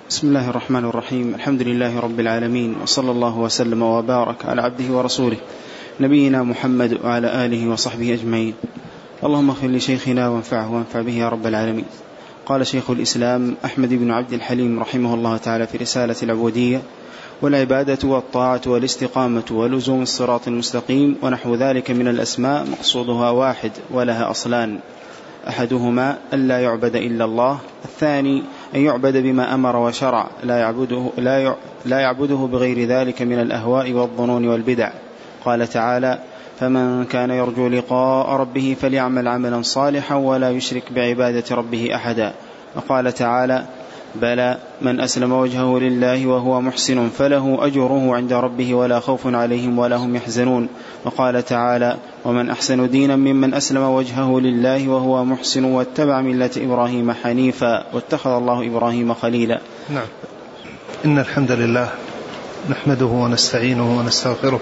بسم الله الرحمن الرحيم. الحمد لله رب العالمين، وصلى الله وسلم وبارك على عبده ورسوله نبينا محمد وعلى آله وصحبه أجمعين. اللهم اغفر لشيخنا وانفعه وانفع به يا رب العالمين. قال شيخ الإسلام أحمد بن عبد الحليم رحمه الله تعالى في رسالة العبودية: والعبادة والطاعة والاستقامة ولزوم الصراط المستقيم ونحو ذلك من الأسماء مقصودها واحد ولها أصلان: أحدهما أن لا يعبد إلا الله، الثاني أن يعبد بما أمر وشرع لا يعبده بغير ذلك من الأهواء والظنون والبدع. قال تعالى: فمن كان يرجو لقاء ربه فليعمل عملا صالحا ولا يشرك بعبادة ربه أحدا. وقال تعالى: بلى من أسلم وجهه لله وهو محسن فله أجره عند ربه ولا خوف عليهم ولا هم يحزنون. وقال تعالى: ومن أحسن دينا ممن أسلم وجهه لله وهو محسن واتبع ملة إبراهيم حنيفا واتخذ الله إبراهيم خليلا. نعم. إن الحمد لله نحمده ونستعينه ونستغفره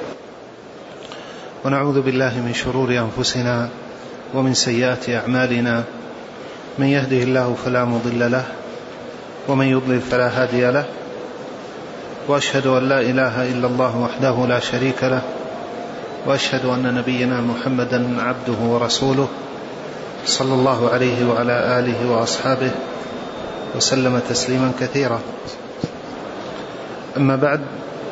ونعوذ بالله من شرور أنفسنا ومن سيئات أعمالنا، من يهده الله فلا مضل له ومن يضلل فلا هادي له، وأشهد أن لا إله إلا الله وحده لا شريك له، وأشهد أن نبينا محمدا عبده ورسوله صلى الله عليه وعلى آله وأصحابه وسلم تسليما كثيرا. أما بعد،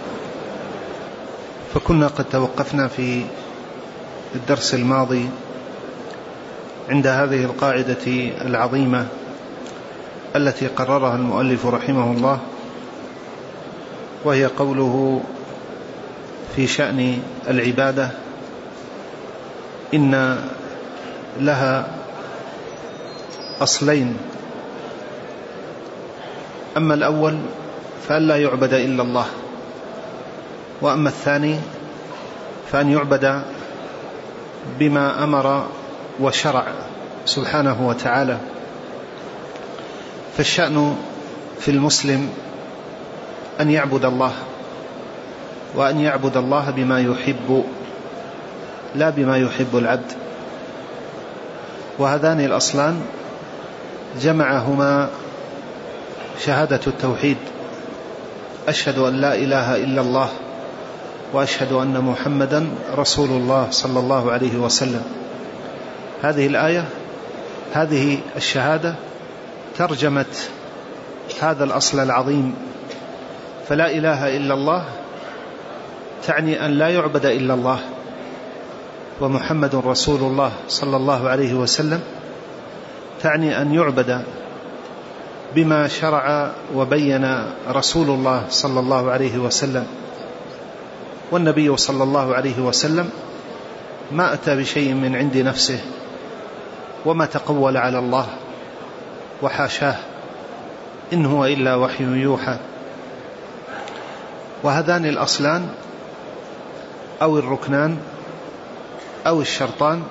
فكنا قد توقفنا في الدرس الماضي عند هذه القاعدة العظيمة التي قررها المؤلف رحمه الله، وهي قوله في شأن العبادة: إن لها أصلين، أما الأول فأن لا يعبد إلا الله، وأما الثاني فأن يعبد بما أمر وشرع سبحانه وتعالى. فالشأن في المسلم أن يعبد الله، وأن يعبد الله بما يحب لا بما يحب العبد. وهذان الأصلان جمعهما شهادة التوحيد: أشهد أن لا إله إلا الله وأشهد أن محمدا رسول الله صلى الله عليه وسلم. هذه الآية، هذه الشهادة ترجمت هذا الأصل العظيم. فلا إله إلا الله تعني أن لا يعبد إلا الله، ومحمد رسول الله صلى الله عليه وسلم تعني أن يعبد بما شرع وبين رسول الله صلى الله عليه وسلم. والنبي صلى الله عليه وسلم ما أتى بشيء من عند نفسه، وما تقول على الله، وحاشاه، إن هو إلا وحي يوحى. وهذان الأصلان أو الركنان أو الشرطان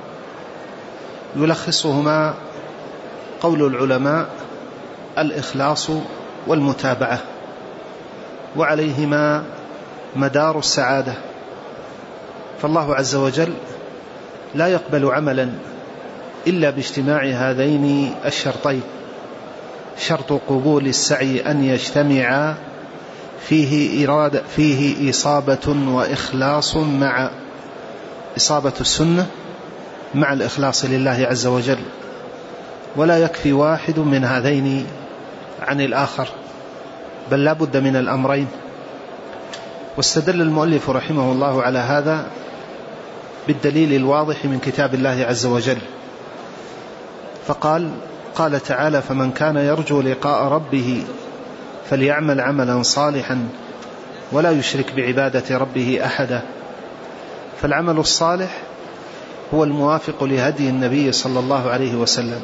يلخصهما قول العلماء: الإخلاص والمتابعة، وعليهما مدار السعادة. فالله عز وجل لا يقبل عملا إلا باجتماع هذين الشرطين: شرط قبول السعي أن يجتمع فيه إصابة وإخلاص، مع إصابة السنة مع الإخلاص لله عز وجل، ولا يكفي واحد من هذين عن الآخر، بل لا بد من الأمرين. واستدل المؤلف رحمه الله على هذا بالدليل الواضح من كتاب الله عز وجل، فقال: قال تعالى: فمن كان يرجو لقاء ربه فليعمل عملا صالحا ولا يشرك بعبادة ربه أحدا. فالعمل الصالح هو الموافق لهدي النبي صلى الله عليه وسلم،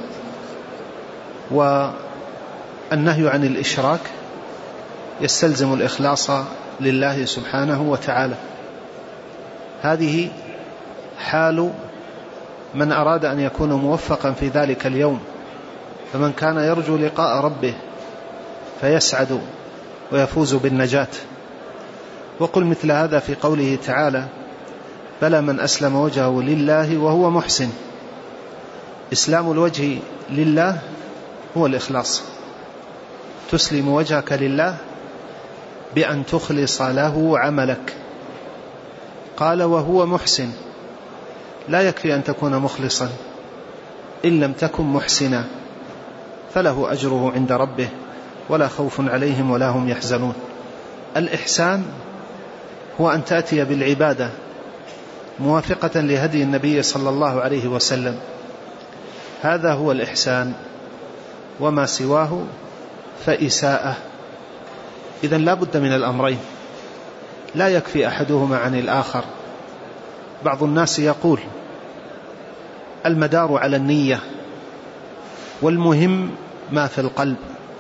والنهي عن الإشراك يستلزم الإخلاص لله سبحانه وتعالى. هذه حال من أراد أن يكون موفقا في ذلك اليوم. فمن كان يرجو لقاء ربه فيسعد ويفوز بالنجاة. وقل مثل هذا في قوله تعالى: بلى من أسلم وجهه لله وهو محسن. إسلام الوجه لله هو الإخلاص، تسلم وجهك لله بأن تخلص له عملك. قال وهو محسن. لا يكفي أن تكون مخلصا، إن لم تكن محسنا فله أجره عند ربه ولا خوف عليهم ولا هم يحزنون. الإحسان هو أن تأتي بالعبادة موافقة لهدي النبي صلى الله عليه وسلم، هذا هو الإحسان، وما سواه فإساءة. إذن لا بد من الأمرين، لا يكفي أحدهما عن الآخر. بعض الناس يقول المدار على النية والمهم ما في القلب،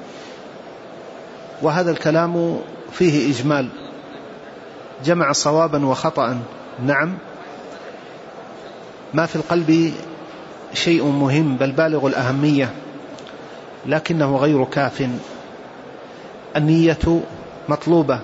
وهذا الكلام فيه إجمال، جمع صوابا وخطأ. نعم، ما في القلب شيء مهم بل بالغ الأهمية، لكنه غير كاف. النية مطلوبة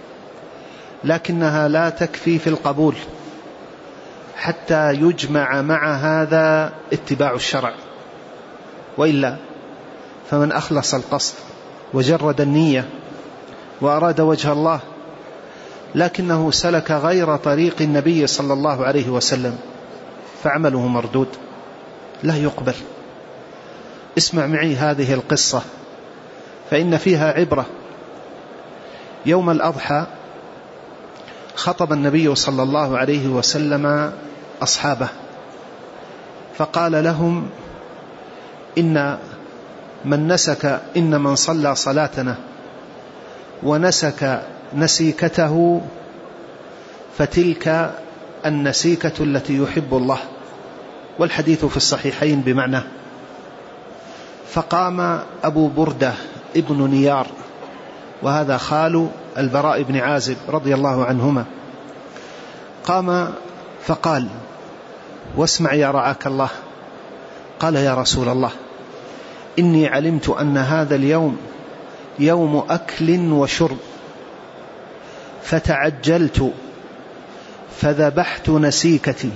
لكنها لا تكفي في القبول حتى يجمع مع هذا اتباع الشرع، وإلا فمن أخلص القصد وجرد النية وأراد وجه الله لكنه سلك غير طريق النبي صلى الله عليه وسلم فعمله مردود لا يقبل. اسمع معي هذه القصة فإن فيها عبرة. يوم الأضحى خطب النبي صلى الله عليه وسلم أصحابه فقال لهم إن من صلى صلاتنا ونسك نسيكته فتلك النسيكة التي يحب الله، والحديث في الصحيحين بمعنى. فقام أبو بردة ابن نيار، وهذا خال البراء بن عازب رضي الله عنهما، قام فقال: واسمع يا رعاك الله. قال: يا رسول الله، إني علمت أن هذا اليوم يوم أكل وشرب، فتعجلت فذبحت نسيكتي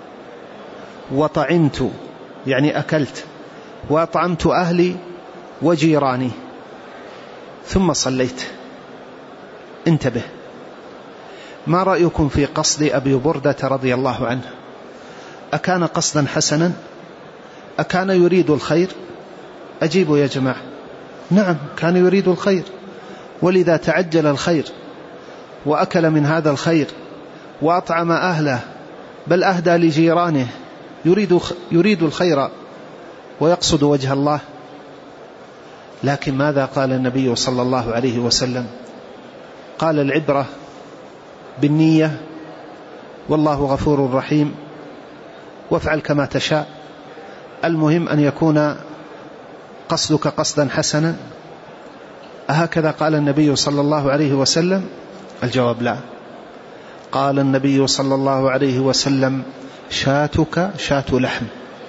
وطعمت، يعني أكلت، وأطعمت أهلي وجيراني، ثم صليت. انتبه، ما رأيكم في قصد أبي بردة رضي الله عنه؟ أكان قصدا حسنا؟ أكان يريد الخير؟ أجيبوا يا جماعة. نعم، كان يريد الخير، ولذا تعجل الخير وأكل من هذا الخير وأطعم أهله، بل أهدى لجيرانه، يريد الخير ويقصد وجه الله. لكن ماذا قال النبي صلى الله عليه وسلم؟ قال: العبرة بالنية، والله غفور رحيم، وافعل كما تشاء، المهم أن يكون قصدك قصدا حسنا. أهكذا قال النبي صلى الله عليه وسلم؟ الجواب لا. قال النبي صلى الله عليه وسلم: شاتك شات لحم،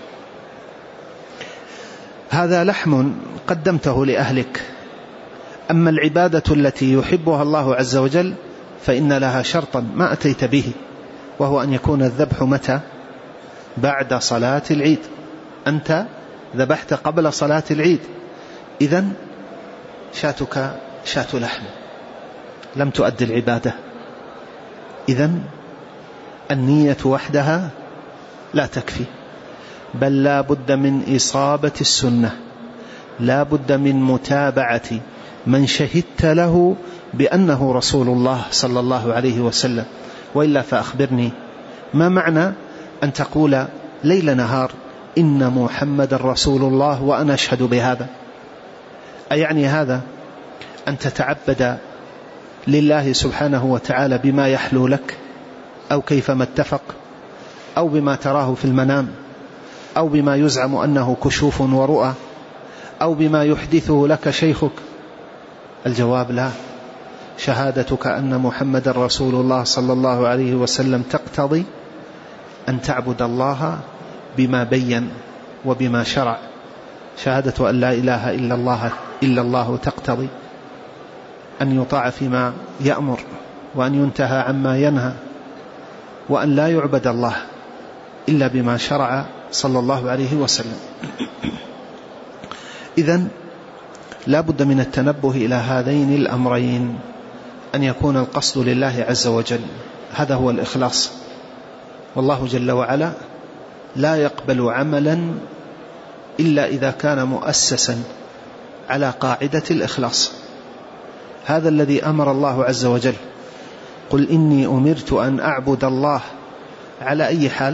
هذا لحم قدمته لأهلك، أما العبادة التي يحبها الله عز وجل فإن لها شرطا ما أتيت به، وهو أن يكون الذبح متى؟ بعد صلاة العيد. أنت ذبحت قبل صلاة العيد، إذن شاتك شات لحم، لم تؤدي العبادة. إذن النية وحدها لا تكفي، بل لا بد من إصابة السنة، لا بد من متابعة من شهدت له بأنه رسول الله صلى الله عليه وسلم. وإلا فأخبرني، ما معنى أن تقول ليل نهار إن محمد رسول الله وأنا أشهد بهذا؟ أيعني هذا أن تتعبد لله سبحانه وتعالى بما يحلو لك، أو كيفما اتفق، أو بما تراه في المنام، أو بما يزعم أنه كشوف ورؤى، أو بما يحدثه لك شيخك؟ الجواب لا. شهادتك أن محمد رسول الله صلى الله عليه وسلم تقتضي أن تعبد الله بما بين وبما شرع. شهادة أن لا إله إلا الله تقتضي أن يطاع فيما يأمر، وأن ينتهى عما ينهى، وأن لا يعبد الله إلا بما شرع صلى الله عليه وسلم. إذن لا بد من التنبه إلى هذين الأمرين، أن يكون القصد لله عز وجل، هذا هو الإخلاص. والله جل وعلا لا يقبل عملا إلا إذا كان مؤسسا على قاعدة الإخلاص. هذا الذي أمر الله عز وجل: قل إني أمرت أن أعبد الله على أي حال؟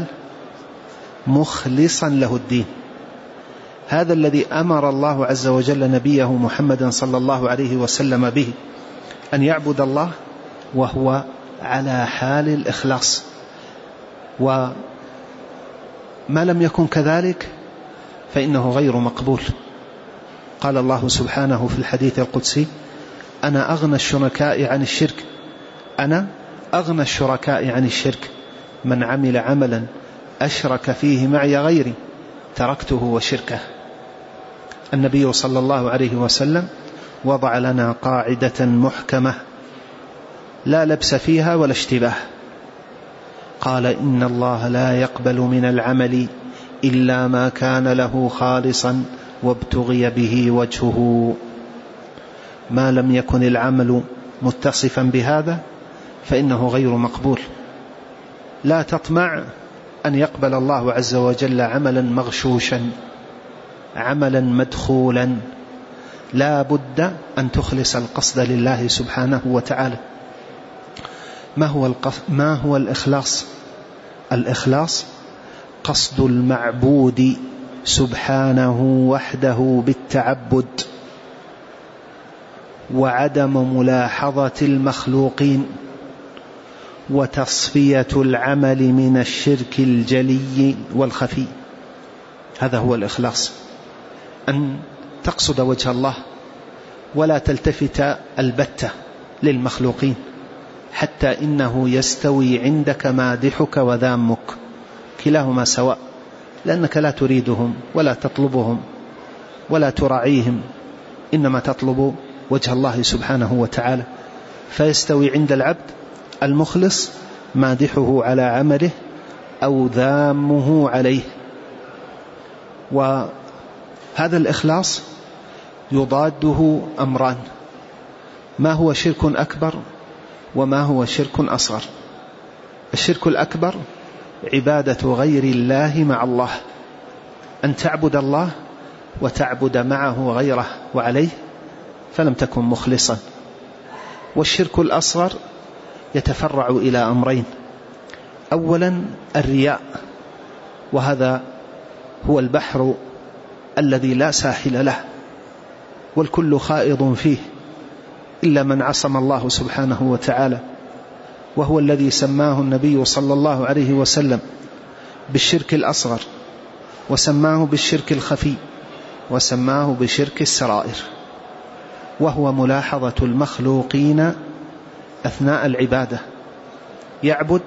مخلصا له الدين. هذا الذي أمر الله عز وجل نبيه محمدا صلى الله عليه وسلم به، أن يعبد الله وهو على حال الإخلاص. وما لم يكن كذلك فإنه غير مقبول. قال الله سبحانه في الحديث القدسي: أنا أغنى الشركاء عن الشرك، أنا أغنى الشركاء عن الشرك، من عمل عملا أشرك فيه معي غيري تركته وشركه. النبي صلى الله عليه وسلم وضع لنا قاعدة محكمة لا لبس فيها ولا اشتباه. قال: إن الله لا يقبل من العمل إلا ما كان له خالصا وابتغي به وجهه. ما لم يكن العمل متصفا بهذا فإنه غير مقبول. لا تطمع أن يقبل الله عز وجل عملا مغشوشا، عملا مدخولا. لا بد أن تخلص القصد لله سبحانه وتعالى. ما هو الإخلاص؟ الإخلاص قصد المعبود سبحانه وحده بالتعبد، وعدم ملاحظة المخلوقين، وتصفية العمل من الشرك الجلي والخفي. هذا هو الإخلاص، أن تقصد وجه الله ولا تلتفت البتة للمخلوقين، حتى إنه يستوي عندك مادحك وذامك، كلاهما سواء، لأنك لا تريدهم ولا تطلبهم ولا تراعيهم، إنما تطلب وجه الله سبحانه وتعالى. فيستوي عند العبد المخلص مادحه على عمله أو ذامه عليه. وهذا الإخلاص يضاده أمران: ما هو شرك أكبر وما هو شرك أصغر. الشرك الأكبر عبادة غير الله مع الله، أن تعبد الله وتعبد معه غيره وعليه، فلم تكن مخلصا. والشرك الأصغر يتفرع إلى أمرين: أولا الرياء، وهذا هو البحر الذي لا ساحل له، والكل خائض فيه إلا من عصم الله سبحانه وتعالى، وهو الذي سماه النبي صلى الله عليه وسلم بالشرك الأصغر، وسماه بالشرك الخفي، وسماه بشرك السرائر، وهو ملاحظة المخلوقين أثناء العبادة. يعبد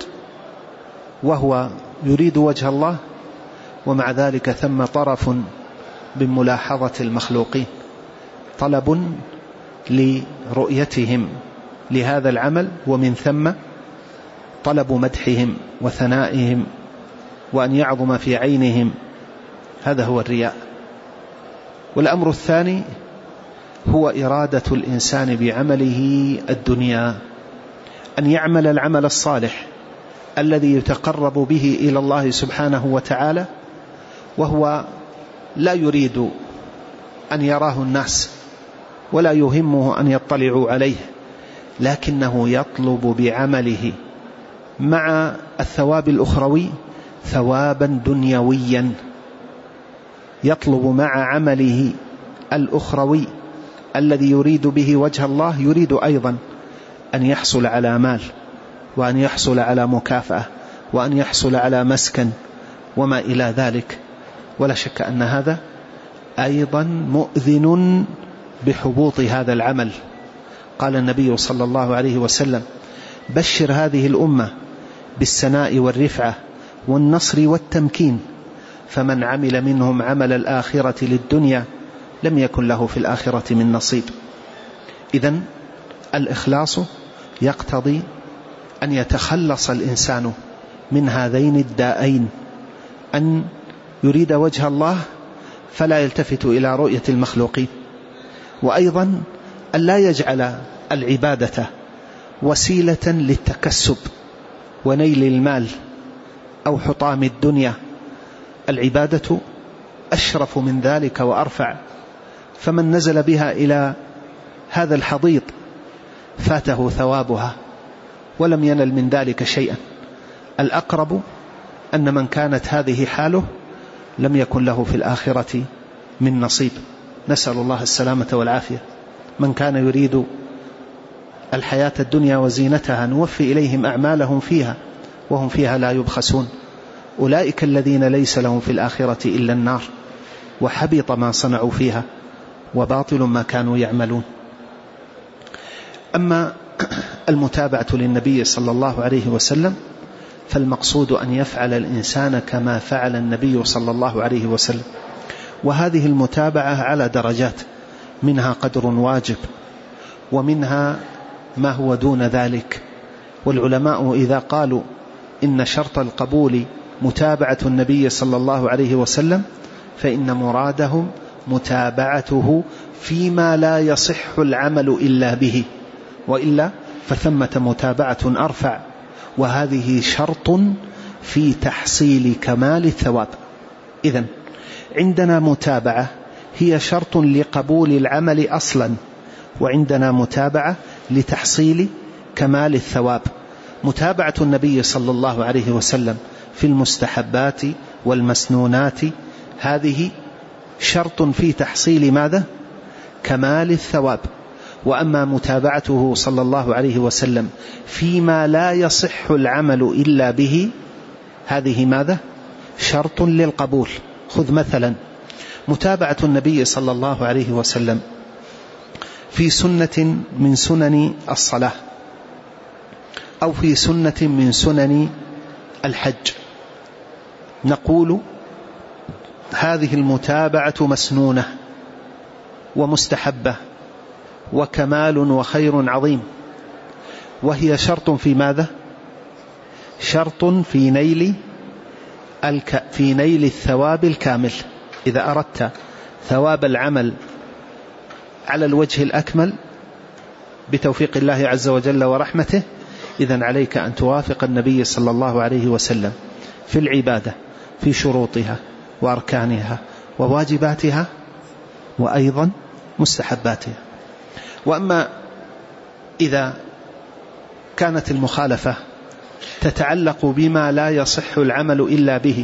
وهو يريد وجه الله، ومع ذلك ثم طرف بملاحظة المخلوقين، طلب لرؤيتهم لهذا العمل، ومن ثم طلب مدحهم وثنائهم وأن يعظم في عينهم. هذا هو الرياء. والأمر الثاني هو إرادة الإنسان بعمله الدنيا، أن يعمل العمل الصالح الذي يتقرب به إلى الله سبحانه وتعالى، وهو لا يريد أن يراه الناس ولا يهمه أن يطلعوا عليه، لكنه يطلب بعمله مع الثواب الأخروي ثوابا دنيويا. يطلب مع عمله الأخروي الذي يريد به وجه الله، يريد أيضا أن يحصل على مال، وأن يحصل على مكافأة، وأن يحصل على مسكن وما إلى ذلك. ولا شك أن هذا أيضا مؤذن بحبوط هذا العمل. قال النبي صلى الله عليه وسلم: بشر هذه الأمة بالسناء والرفعة والنصر والتمكين، فمن عمل منهم عمل الآخرة للدنيا لم يكن له في الآخرة من نصيب. إذن الإخلاص يقتضي أن يتخلص الإنسان من هذين الدائين، أن يريد وجه الله فلا يلتفت إلى رؤية المخلوقين، وأيضا أن لا يجعل العبادة وسيلة للتكسب ونيل المال أو حطام الدنيا. العبادة أشرف من ذلك وأرفع، فمن نزل بها إلى هذا الحضيض فاته ثوابها ولم ينل من ذلك شيئا. الأقرب أن من كانت هذه حاله لم يكن له في الآخرة من نصيب، نسأل الله السلامة والعافية. من كان يريد الحياة الدنيا وزينتها نوفي إليهم أعمالهم فيها وهم فيها لا يبخسون، أولئك الذين ليس لهم في الآخرة إلا النار وحبط ما صنعوا فيها وباطل ما كانوا يعملون. أما المتابعة للنبي صلى الله عليه وسلم فالمقصود أن يفعل الإنسان كما فعل النبي صلى الله عليه وسلم، وهذه المتابعة على درجات، منها قدر واجب ومنها ما هو دون ذلك. والعلماء إذا قالوا إن شرط القبول متابعة النبي صلى الله عليه وسلم فإن مرادهم متابعته فيما لا يصح العمل إلا به، وإلا فثمة متابعة أرفع، وهذه شرط في تحصيل كمال الثواب. إذن عندنا متابعة هي شرط لقبول العمل أصلا، وعندنا متابعة لتحصيل كمال الثواب. متابعة النبي صلى الله عليه وسلم في المستحبات والمسنونات هذه شرط في تحصيل ماذا؟ كمال الثواب. وأما متابعته صلى الله عليه وسلم فيما لا يصح العمل إلا به هذه ماذا؟ شرط للقبول. خذ مثلا متابعة النبي صلى الله عليه وسلم في سنة من سنن الصلاة أو في سنة من سنن الحج، نقول هذه المتابعة مسنونة ومستحبة وكمال وخير عظيم، وهي شرط في ماذا؟ شرط في نيل الثواب الكامل. إذا أردت ثواب العمل على الوجه الأكمل بتوفيق الله عز وجل ورحمته، إذن عليك أن توافق النبي صلى الله عليه وسلم في العبادة في شروطها وأركانها وواجباتها وأيضا مستحباتها. وأما إذا كانت المخالفة تتعلق بما لا يصح العمل إلا به،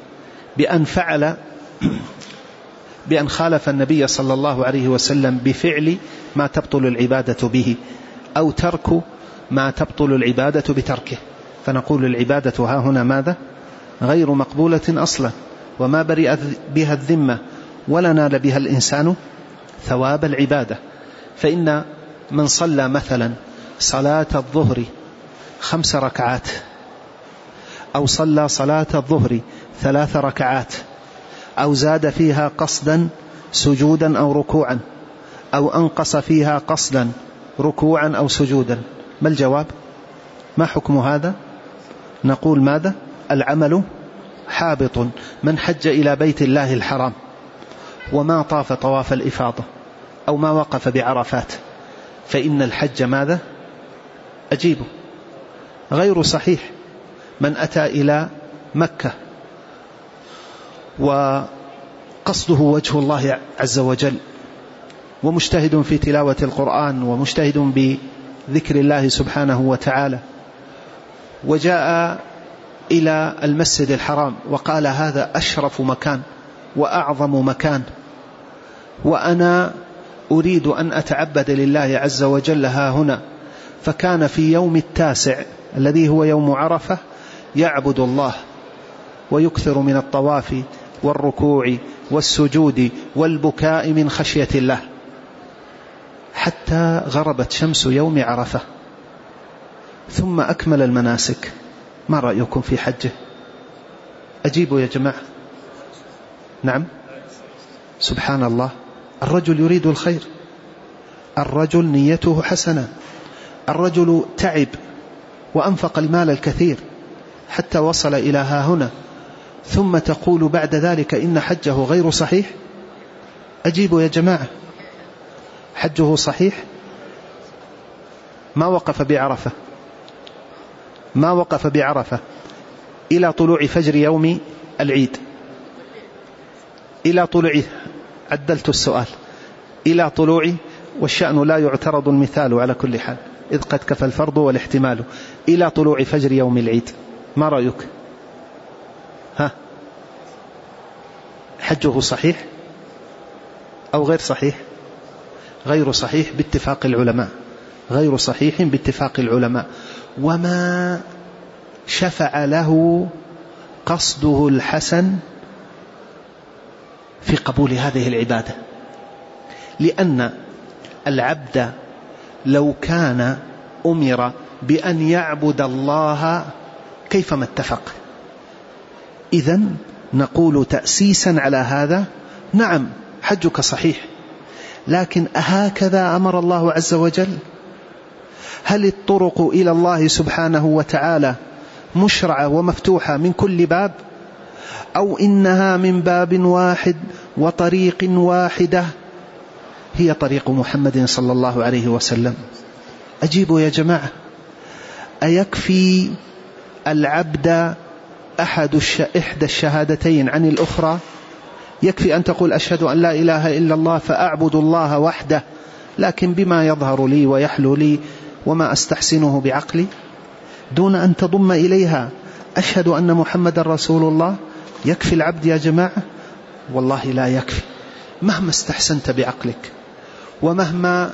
بأن خالف النبي صلى الله عليه وسلم بفعل ما تبطل العبادة به، أو ترك ما تبطل العبادة بتركه، فنقول العبادة ها هنا ماذا؟ غير مقبولة أصلا، وما برئت بها الذمة ولا نال بها الإنسان ثواب العبادة. فإن من صلى مثلا صلاة الظهر 5 ركعات، أو صلى صلاة الظهر 3 ركعات، أو زاد فيها قصدا سجودا أو ركوعا، أو أنقص فيها قصدا ركوعا أو سجودا، ما الجواب؟ ما حكم هذا؟ نقول ماذا؟ العمل حابط. من حج إلى بيت الله الحرام وما طاف طواف الإفاضة أو ما وقف بعرفات فإن الحج ماذا؟ أجيبه غير صحيح. من أتى إلى مكة وقصده وجه الله عز وجل ومجتهد في تلاوة القرآن ومجتهد بذكر الله سبحانه وتعالى، وجاء إلى المسجد الحرام وقال هذا أشرف مكان وأعظم مكان، وأنا أريد أن أتعبد لله عز وجل ها هنا، فكان في يوم 9 الذي هو يوم عرفة يعبد الله ويكثر من الطواف والركوع والسجود والبكاء من خشية الله حتى غربت شمس يوم عرفة، ثم أكمل المناسك. ما رأيكم في حجه؟ أجيبوا يا جماعة. نعم، سبحان الله، الرجل يريد الخير، الرجل نيته حسنة، الرجل تعب وأنفق المال الكثير حتى وصل إلى ها هنا، ثم تقول بعد ذلك إن حجه غير صحيح؟ أجيبوا يا جماعة. حجه صحيح؟ ما وقف بعرفة إلى طلوع فجر يوم العيد، إلى طلوع، عدلت السؤال، إلى طلوع، والشأن لا يعترض المثال على كل حال إذ قد كفى الفرض والاحتمال، إلى طلوع فجر يوم العيد، ما رأيك؟ حجه صحيح أو غير صحيح؟ غير صحيح باتفاق العلماء، غير صحيح باتفاق العلماء. وما شفع له قصده الحسن في قبول هذه العبادة، لأن العبد لو كان أمر بأن يعبد الله كيفما اتفق، إذن نقول تأسيسا على هذا نعم حجك صحيح، لكن أهكذا أمر الله عز وجل؟ هل الطرق إلى الله سبحانه وتعالى مشرعة ومفتوحة من كل باب، أو إنها من باب واحد وطريق واحدة هي طريق محمد صلى الله عليه وسلم؟ أجيبوا يا جماعة، أيكفي العبد إحدى الشهادتين عن الأخرى؟ يكفي أن تقول أشهد أن لا إله إلا الله فأعبد الله وحده، لكن بما يظهر لي ويحلو لي وما أستحسنه بعقلي، دون أن تضم إليها أشهد أن محمد رسول الله؟ يكفي العبد يا جماعة؟ والله لا يكفي، مهما استحسنت بعقلك ومهما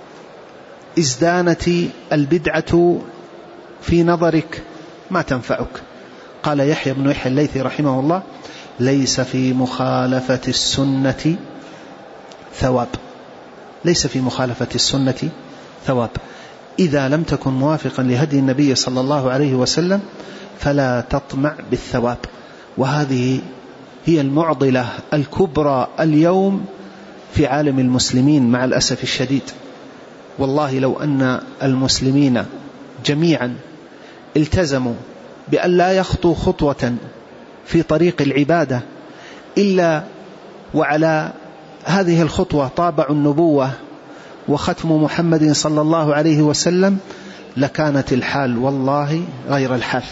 ازدانت البدعة في نظرك ما تنفعك. قال يحيى بن يحيى الليثي رحمه الله: ليس في مخالفة السنة ثواب، ليس في مخالفة السنة ثواب، إذا لم تكن موافقا لهدي النبي صلى الله عليه وسلم فلا تطمع بالثواب. وهذه هي المعضلة الكبرى اليوم في عالم المسلمين مع الأسف الشديد. والله لو أن المسلمين جميعا التزموا بأن لا يخطوا خطوة في طريق العبادة إلا وعلى هذه الخطوة طابع النبوة وختم محمد صلى الله عليه وسلم، لكانت الحال والله غير الحال.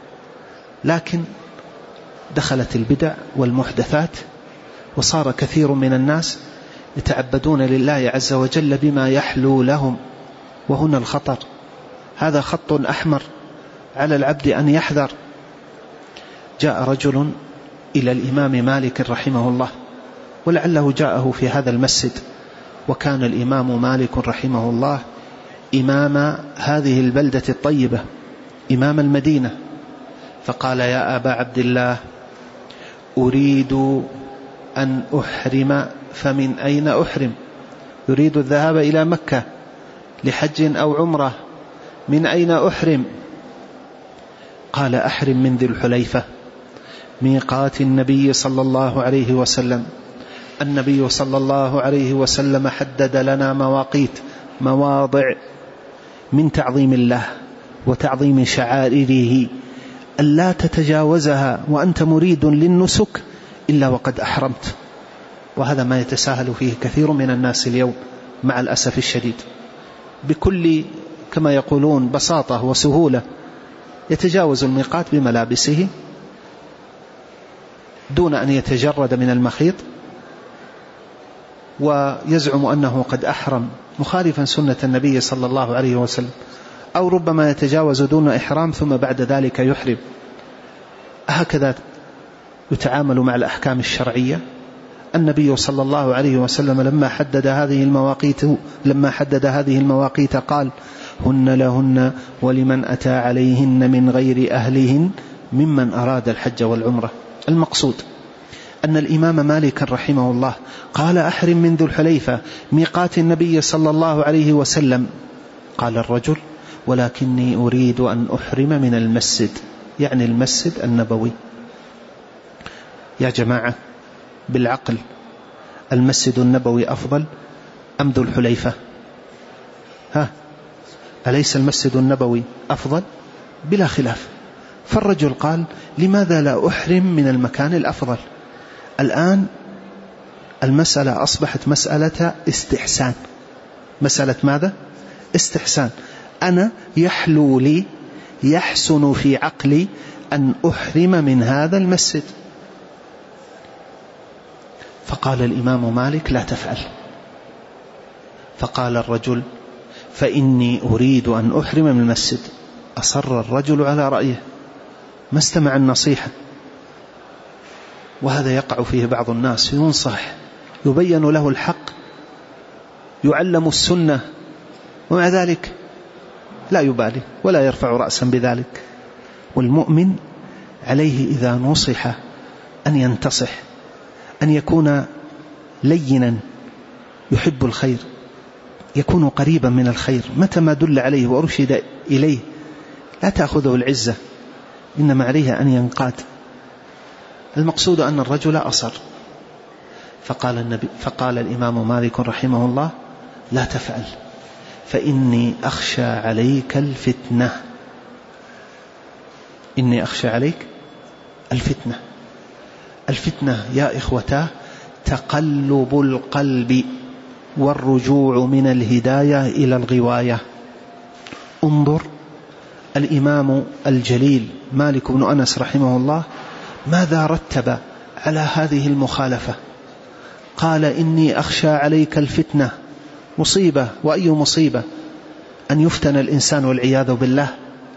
لكن دخلت البدع والمحدثات، وصار كثير من الناس يتعبدون لله عز وجل بما يحلو لهم، وهنا الخطر. هذا خط أحمر على العبد أن يحذر. جاء رجل إلى الإمام مالك رحمه الله، ولعله جاءه في هذا المسجد، وكان الإمام مالك رحمه الله إمام هذه البلدة الطيبة، إمام المدينة، فقال: يا أبا عبد الله، أريد أن أحرم، فمن أين أحرم؟ يريد الذهاب إلى مكة لحج أو عمرة، من أين أحرم؟ قال: أحرم من ذي الحليفة، ميقات النبي صلى الله عليه وسلم. النبي صلى الله عليه وسلم حدد لنا مواضع من تعظيم الله وتعظيم شعائره ألا تتجاوزها وأنت مريد للنسك إلا وقد أحرمت. وهذا ما يتساهل فيه كثير من الناس اليوم مع الأسف الشديد، بكل كما يقولون بساطة وسهولة يتجاوز الميقات بملابسه دون أن يتجرد من المخيط، ويزعم أنه قد أحرم مخالفا سنة النبي صلى الله عليه وسلم، أو ربما يتجاوز دون إحرام ثم بعد ذلك يحرم. هكذا يتعامل مع الأحكام الشرعية. النبي صلى الله عليه وسلم لما حدد هذه المواقيت قال: هن لهن ولمن أتى عليهن من غير أهلهن ممن أراد الحج والعمرة. المقصود أن الإمام مالك رحمه الله قال: أحرم من ذو الحليفة، ميقات النبي صلى الله عليه وسلم. قال الرجل: ولكني أريد أن أحرم من المسجد، يعني المسجد النبوي. يا جماعة بالعقل، المسجد النبوي أفضل أم ذو الحليفة؟ أليس المسجد النبوي أفضل؟ بلا خلاف. فالرجل قال: لماذا لا أحرم من المكان الأفضل؟ الآن المسألة أصبحت مسألة استحسان، مسألة ماذا؟ استحسان. أنا يحلو لي، يحسن في عقلي أن أحرم من هذا المسجد. فقال الإمام مالك: لا تفعل. فقال الرجل: فإني أريد أن أحرم من المسجد. أصر الرجل على رأيه، ما استمع النصيحة. وهذا يقع فيه بعض الناس، ينصح، يبين له الحق، يعلم السنة، ومع ذلك لا يبالي ولا يرفع رأسا بذلك. والمؤمن عليه إذا نصح أن ينتصح، أن يكون لينا، يحب الخير، يكون قريبا من الخير. متى ما دل عليه وأرشد إليه لا تأخذه العزة، إنما عليه أن ينقاد. المقصود أن الرجل أصر. فقال الإمام مالك رحمه الله: لا تفعل، فإني أخشى عليك الفتنة. إني أخشى عليك الفتنة. الفتنة يا إخوتاه تقلب القلب والرجوع من الهداية إلى الغواية. انظر الإمام الجليل مالك بن أنس رحمه الله ماذا رتب على هذه المخالفة. قال: إني أخشى عليك الفتنة. مصيبة، وأي مصيبة أن يفتن الإنسان والعياذ بالله.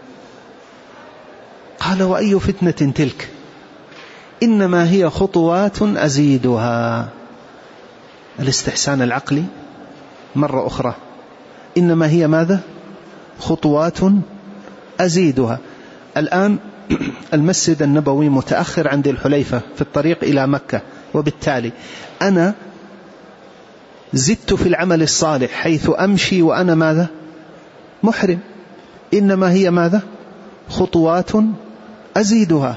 قال: وأي فتنة تلك؟ إنما هي خطوات أزيدها. الاستحسان العقلي مرة أخرى، إنما هي ماذا؟ خطوات أزيدها. الآن المسجد النبوي متأخر عند الحليفة في الطريق إلى مكة، وبالتالي أنا زدت في العمل الصالح حيث أمشي وأنا ماذا؟ محرم. إنما هي ماذا؟ خطوات أزيدها.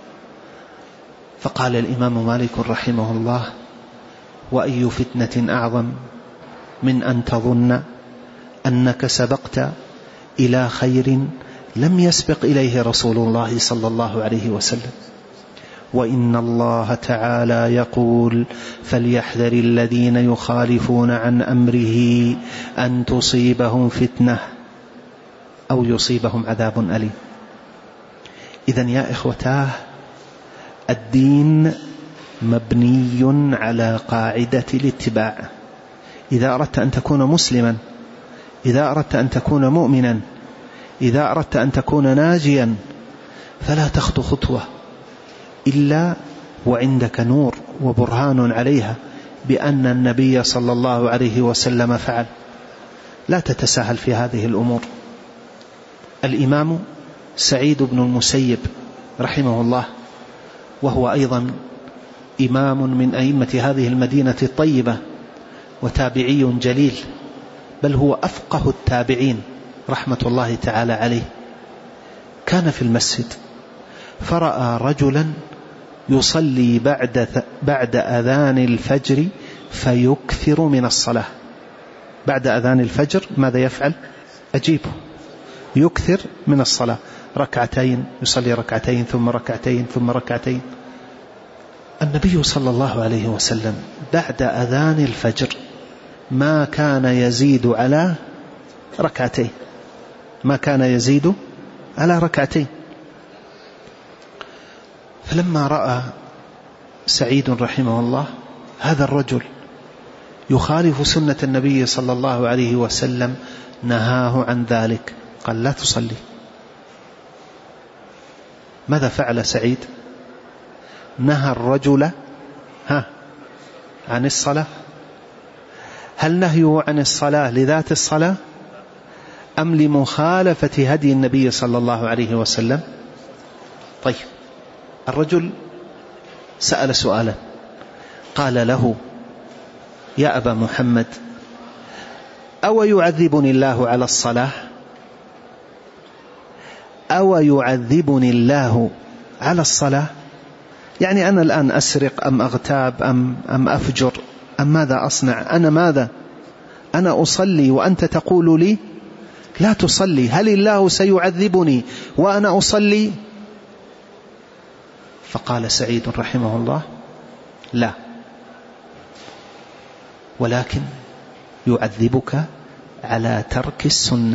فقال الإمام مالك رحمه الله: وأي فتنة أعظم من أن تظن أنك سبقت إلى خير لم يسبق إليه رسول الله صلى الله عليه وسلم. وإن الله تعالى يقول: فليحذر الذين يخالفون عن أمره أن تصيبهم فتنة أو يصيبهم عذاب أليم. إذن يا إخوتاه، الدين مبني على قاعدة الاتباع. إذا أردت أن تكون مسلما، إذا أردت أن تكون مؤمنا، إذا أردت أن تكون ناجيا، فلا تخطو خطوة إلا وعندك نور وبرهان عليها بأن النبي صلى الله عليه وسلم فعل. لا تتساهل في هذه الأمور. الإمام سعيد بن المسيب رحمه الله، وهو أيضا إمام من أئمة هذه المدينة الطيبة وتابعي جليل، بل هو أفقه التابعين رحمة الله تعالى عليه، كان في المسجد فرأى رجلا يصلي بعد أذان الفجر فيكثر من الصلاة. بعد أذان الفجر ماذا يفعل؟ أجيبه، يكثر من الصلاة، ركعتين، يصلي ركعتين ثم ركعتين ثم ركعتين. النبي صلى الله عليه وسلم بعد أذان الفجر ما كان يزيد على ركعتين، ما كان يزيد على ركعتين. فلما رأى سعيد رحمه الله هذا الرجل يخالف سنة النبي صلى الله عليه وسلم نهاه عن ذلك، قال: لا تصلي. ماذا فعل سعيد؟ نهى الرجل عن الصلاة. هل نهيه عن الصلاة لذات الصلاة أم لمخالفة هدي النبي صلى الله عليه وسلم؟ طيب، الرجل سأل سؤالا، قال له: يا أبا محمد، أو يعذبني الله على الصلاة؟ أو يعذبني الله على الصلاة؟ يعني أنا الآن أسرق أم أغتاب أم أفجر أم ماذا أصنع؟ أنا ماذا؟ أنا أصلي وأنت تقول لي لا تصلي. هل الله سيعذبني وأنا أصلي؟ فقال سعيد رحمه الله: لا، ولكن يعذبك على ترك السنة،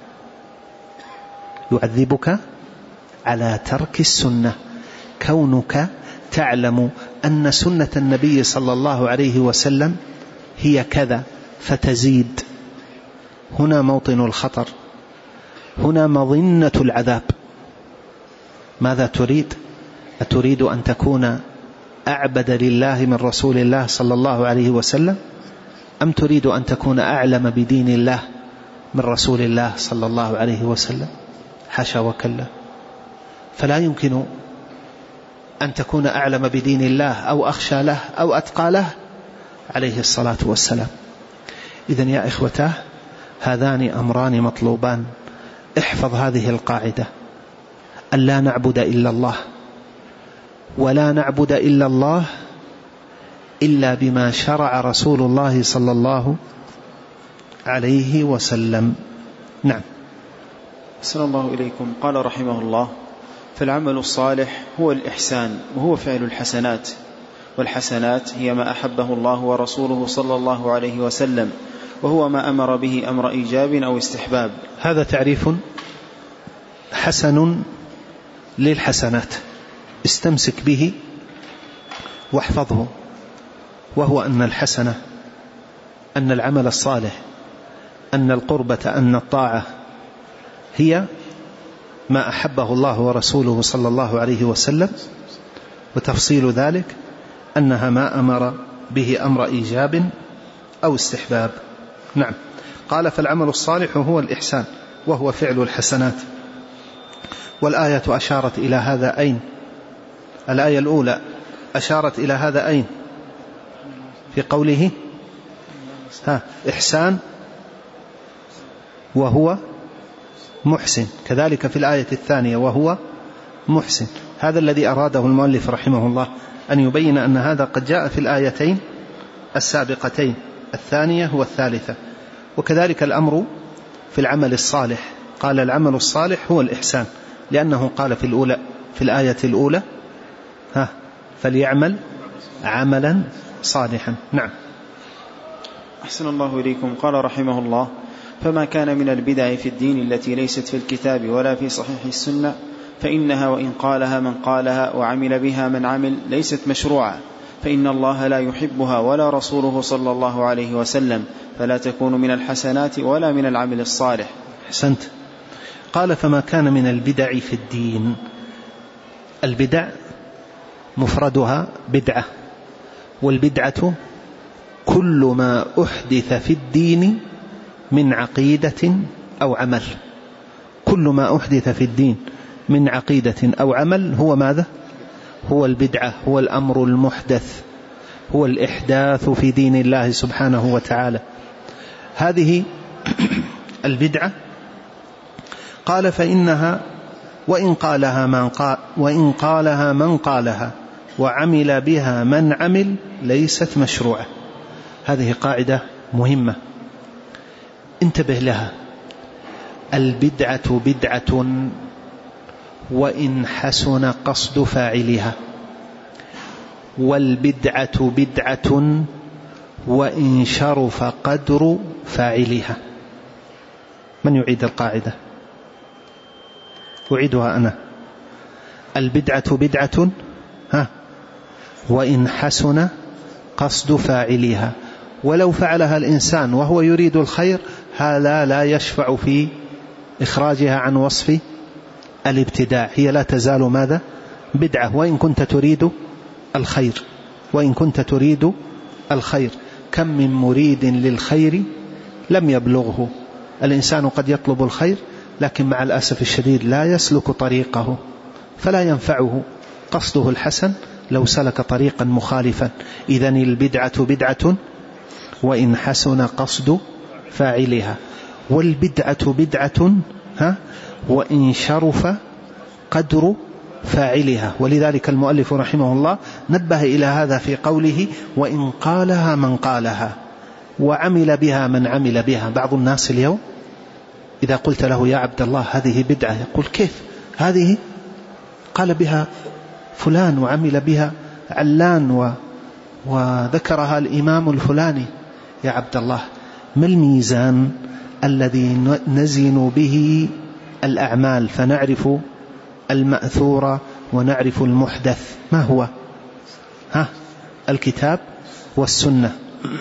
يعذبك على ترك السنة، كونك تعلم أن سنة النبي صلى الله عليه وسلم هي كذا فتزيد. هنا موطن الخطر، هنا مظنة العذاب. ماذا تريد؟ أتريد أن تكون أعبد لله من رسول الله صلى الله عليه وسلم، أم تريد أن تكون أعلم بدين الله من رسول الله صلى الله عليه وسلم؟ حاشا وكلا، فلا يمكن أن تكون أعلم بدين الله أو أخشى له أو أتقى له عليه الصلاة والسلام. إذن يا إخوتاه، هذان أمران مطلوبان. احفظ هذه القاعدة: أن لا نعبد إلا الله، ولا نعبد إلا الله إلا بما شرع رسول الله صلى الله عليه وسلم. نعم. أحسن الله إليكم. قال رحمه الله: فالعمل الصالح هو الإحسان، وهو فعل الحسنات، والحسنات هي ما أحبه الله ورسوله صلى الله عليه وسلم، وهو ما أمر به أمر إيجاب أو استحباب. هذا تعريف حسن للحسنات، استمسك به واحفظه، وهو أن الحسنة، أن العمل الصالح، أن القربة، أن الطاعة هي ما أحبه الله ورسوله صلى الله عليه وسلم، وتفصيل ذلك أنها ما أمر به أمر إيجاب أو استحباب. نعم. قال: فالعمل الصالح هو الإحسان، وهو فعل الحسنات. والآية أشارت إلى هذا أين؟ الآية الأولى أشارت إلى هذا أين؟ في قوله إحسان وهو محسن، كذلك في الآية الثانية وهو محسن. هذا الذي أراده المؤلف رحمه الله، أن يبين أن هذا قد جاء في الآيتين السابقتين، الثانية والثالثة. وكذلك الأمر في العمل الصالح، قال: العمل الصالح هو الإحسان، لأنه قال في الآية الأولى فليعمل عملا صالحا. نعم. أحسن الله إليكم. قال رحمه الله: فما كان من البدع في الدين التي ليست في الكتاب ولا في صحيح السنة فإنها وإن قالها من قالها وعمل بها من عمل ليست مشروعة، فإن الله لا يحبها ولا رسوله صلى الله عليه وسلم، فلا تكون من الحسنات ولا من العمل الصالح. أحسنت. قال: فما كان من البدع في الدين. البدع مفردها بدعة، والبدعة كل ما أحدث في الدين من عقيدة أو عمل. كل ما أحدث في الدين من عقيدة أو عمل هو ماذا؟ هو البدعة، هو الأمر المحدث، هو الإحداث في دين الله سبحانه وتعالى. هذه البدعة قال: فإنها وإن قالها من قالها وعمل بها من عمل ليست مشروعة. هذه قاعدة مهمة، انتبه لها. البدعة بدعة وإن حسن قصد فاعلها، والبدعة بدعة وإن شرف قدر فاعلها. من يعيد القاعدة؟ أعيدها أنا. البدعة بدعة وإن حسن قصد فاعلها، ولو فعلها الإنسان وهو يريد الخير هذا لا يشفع في إخراجها عن وصف الابتداع. هي لا تزال ماذا؟ بدعة، وإن كنت تريد الخير، وإن كنت تريد الخير. كم من مريد للخير لم يبلغه. الإنسان قد يطلب الخير لكن مع الأسف الشديد لا يسلك طريقه، فلا ينفعه قصده الحسن لو سلك طريقا مخالفا. إذن البدعة بدعة وإن حسن قصد فاعلها، والبدعة بدعة وإن شرف قدر فاعلها. ولذلك المؤلف رحمه الله نبه إلى هذا في قوله: وإن قالها من قالها وعمل بها من عمل بها. بعض الناس اليوم إذا قلت له: يا عبد الله هذه بدعة، يقول: كيف هذه؟ قال بها فلان وعمل بها علان وذكرها الإمام الفلاني. يا عبد الله، ما الميزان الذي نزن به الأعمال فنعرف المأثور ونعرف المحدث. ما هو؟ الكتاب والسنة.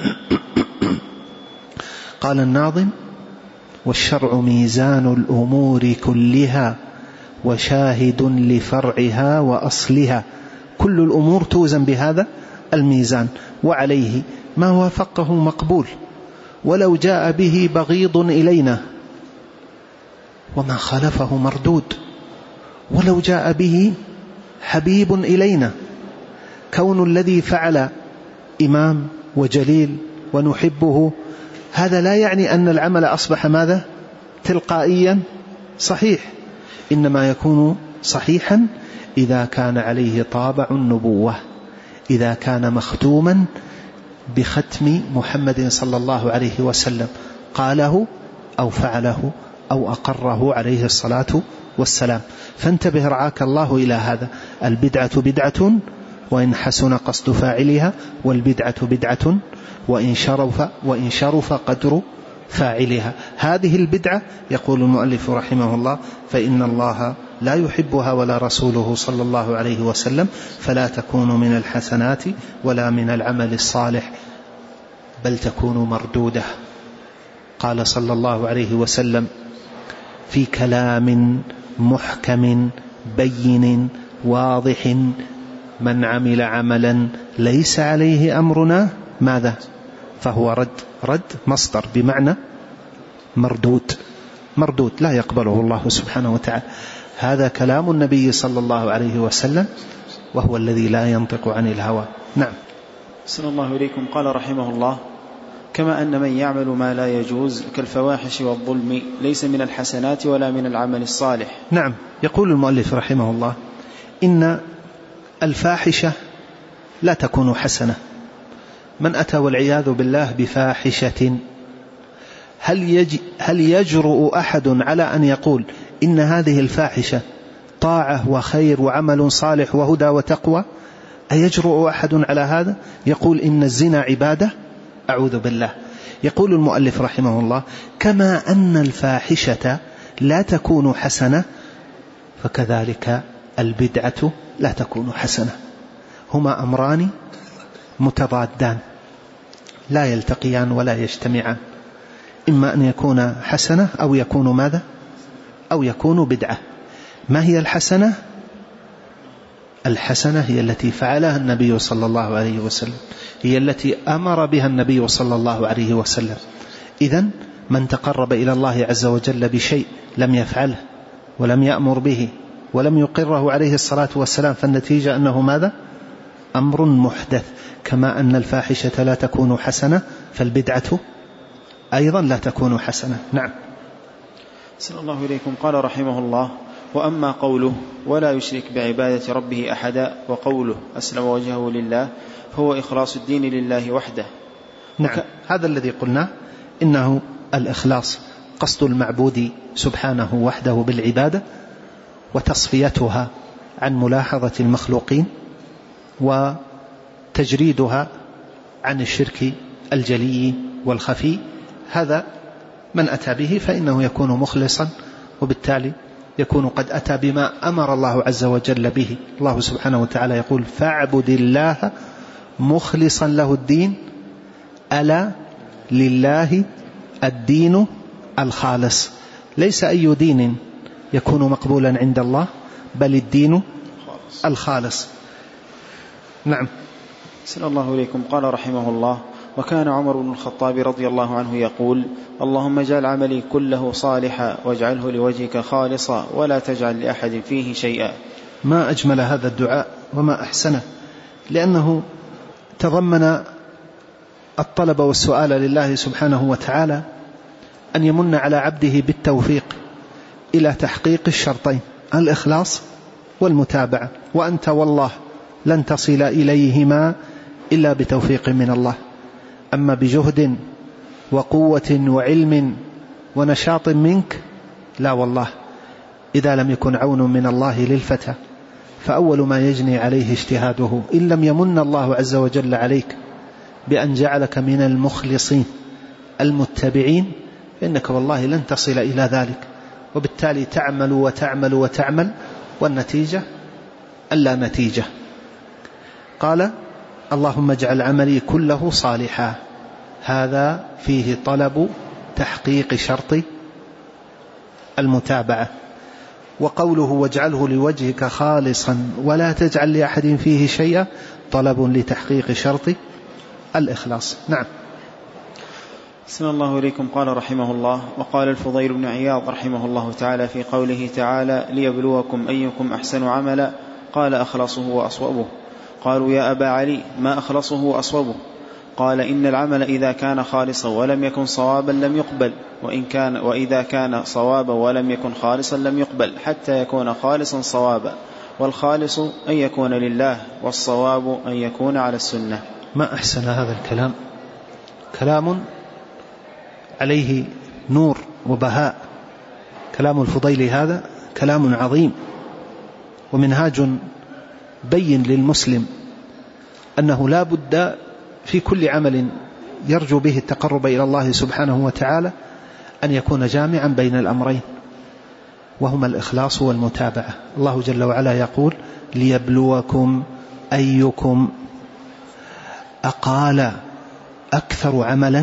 قال الناظم: والشرع ميزان الأمور كلها وشاهد لفرعها وأصلها. كل الأمور توزن بهذا الميزان، وعليه ما وافقه مقبول ولو جاء به بغيض إلينا، وما خالفه مردود ولو جاء به حبيب إلينا. كون الذي فعل إمام وجليل ونحبه، هذا لا يعني أن العمل أصبح ماذا؟ تلقائيا صحيح، إنما يكون صحيحا إذا كان عليه طابع النبوة، إذا كان مختوما بختم محمد صلى الله عليه وسلم، قاله أو فعله أو أقره عليه الصلاة والسلام. فانتبه رعاك الله إلى هذا. البدعة بدعة وإن حسن قصد فاعلها، والبدعة بدعة وإن شرف قدر فاعلها. هذه البدعة يقول المؤلف رحمه الله: فإن الله لا يحبها ولا رسوله صلى الله عليه وسلم، فلا تكون من الحسنات ولا من العمل الصالح، بل تكون مردودة. قال صلى الله عليه وسلم في كلام محكم بين واضح: من عمل عملا ليس عليه أمرنا ماذا؟ فهو رد. رد مصدر بمعنى مردود لا يقبله الله سبحانه وتعالى. هذا كلام النبي صلى الله عليه وسلم، وهو الذي لا ينطق عن الهوى. نعم. صلى الله إليكم. قال رحمه الله: كما أن من يعمل ما لا يجوز كالفواحش والظلم ليس من الحسنات ولا من العمل الصالح. نعم. يقول المؤلف رحمه الله: إن الفاحشة لا تكون حسنة. من أتى والعياذ بالله بفاحشة، هل يجرؤ أحد على أن يقول إن هذه الفاحشة طاعة وخير وعمل صالح وهدى وتقوى؟ أيجرؤ أحد على هذا؟ يقول إن الزنا عبادة؟ أعوذ بالله. يقول المؤلف رحمه الله: كما أن الفاحشة لا تكون حسنة، فكذلك البدعة لا تكون حسنة. هما أمران متضادان لا يلتقيان ولا يجتمعان، إما أن يكون حسنة أو يكون ماذا؟ أو يكون بدعة. ما هي الحسنة؟ الحسنة هي التي فعلها النبي صلى الله عليه وسلم، هي التي أمر بها النبي صلى الله عليه وسلم. إذن من تقرب إلى الله عز وجل بشيء لم يفعله ولم يأمر به ولم يقره عليه الصلاة والسلام، فالنتيجة أنه ماذا؟ أمر محدث. كما أن الفاحشة لا تكون حسنة، فالبدعة أيضا لا تكون حسنة. نعم. صلى الله إليكم. قال رحمه الله: وأما قوله ولا يشرك بعبادة ربه أحدا، وقوله أسلم وجهه لله، فهو إخلاص الدين لله وحده. نعم. هذا الذي قلنا إنه الإخلاص قصد المعبود سبحانه وحده بالعبادة، وتصفيتها عن ملاحظة المخلوقين، وتجريدها عن الشرك الجلي والخفي. هذا من أتى به فإنه يكون مخلصا، وبالتالي يكون قد أتى بما أمر الله عز وجل به. الله سبحانه وتعالى يقول: فاعبد الله مخلصا له الدين، ألا لله الدين الخالص. ليس أي دين يكون مقبولا عند الله، بل الدين الخالص. نعم. صلى الله إليكم. قال رحمه الله: وكان عمر بن الخطاب رضي الله عنه يقول: اللهم اجعل عملي كله صالحا واجعله لوجهك خالصا ولا تجعل لأحد فيه شيئا. ما أجمل هذا الدعاء وما أحسنه، لأنه تضمن الطلب والسؤال لله سبحانه وتعالى أن يمن على عبده بالتوفيق إلى تحقيق الشرطين: الإخلاص والمتابعة. وأنت والله لن تصل إليهما إلا بتوفيق من الله. أما بجهد وقوة وعلم ونشاط منك لا والله، إذا لم يكن عون من الله للفتى فأول ما يجني عليه اجتهاده. إن لم يمن الله عز وجل عليك بأن جعلك من المخلصين المتبعين، فإنك والله لن تصل إلى ذلك، وبالتالي تعمل وتعمل وتعمل والنتيجة ألا نتيجة. قال اللهم اجعل عملي كله صالحا، هذا فيه طلب تحقيق شرط المتابعة. وقوله واجعله لوجهك خالصا ولا تجعل لأحد فيه شيئا طلب لتحقيق شرط الإخلاص. نعم. أحسن الله إليكم. قال رحمه الله: وقال الفضيل بن عياض رحمه الله تعالى في قوله تعالى: ليبلوكم أيكم أحسن عملا، قال: أخلصه وأصوبه. قالوا: يا أبا علي، ما أخلصه وأصوبه؟ قال: إن العمل إذا كان خالصا ولم يكن صوابا لم يقبل، وإذا كان صوابا ولم يكن خالصا لم يقبل، حتى يكون خالصا صوابا، والخالص أن يكون لله، والصواب أن يكون على السنة. ما أحسن هذا الكلام، كلام عليه نور وبهاء. كلام الفضيل هذا كلام عظيم، ومنهاج بين للمسلم أنه لا بد في كل عمل يرجو به التقرب إلى الله سبحانه وتعالى أن يكون جامعا بين الأمرين، وهما الإخلاص والمتابعة. الله جل وعلا يقول: ليبلوكم أيكم أقال أكثر عملا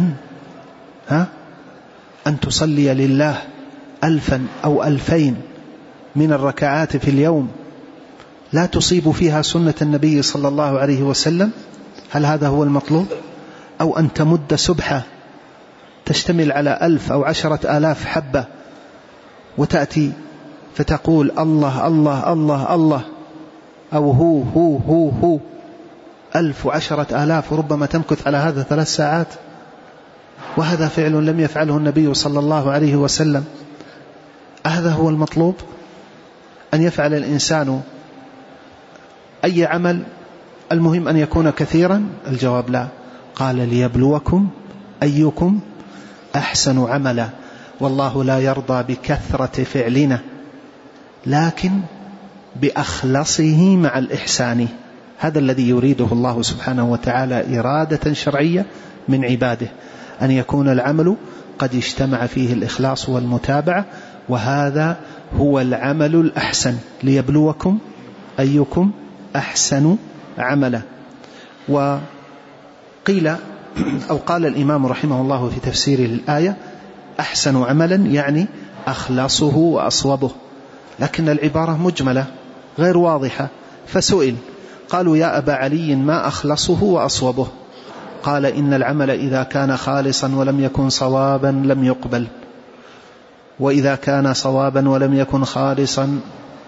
أن تصلي لله 1000 أو 2000 من الركعات في اليوم لا تصيب فيها سنة النبي صلى الله عليه وسلم، هل هذا هو المطلوب؟ أو أن تمد سبحة تشتمل على 1000 أو 10,000 حبة وتأتي فتقول الله الله الله الله، أو هو هو هو هو 1000 و10,000، وربما تمكث على هذا 3 ساعات، وهذا فعل لم يفعله النبي صلى الله عليه وسلم. هذا هو المطلوب؟ أن يفعل الإنسان أي عمل المهم أن يكون كثيرا؟ الجواب لا. قال: ليبلوكم أيكم أحسن عملا. والله لا يرضى بكثرة فعلنا، لكن بأخلصه مع الإحسان. هذا الذي يريده الله سبحانه وتعالى إرادة شرعية من عباده، أن يكون العمل قد اجتمع فيه الإخلاص والمتابعة، وهذا هو العمل الأحسن. ليبلوكم أيكم أحسن عملا. وقيل أو قال الإمام رحمه الله في تفسير الآية: أحسن عملا يعني أخلصه وأصوبه، لكن العبارة مجملة غير واضحة، فسئل قالوا: يا أبا علي، ما أخلصه وأصوبه؟ قال: إن العمل إذا كان خالصا ولم يكن صوابا لم يقبل، وإذا كان صوابا ولم يكن خالصا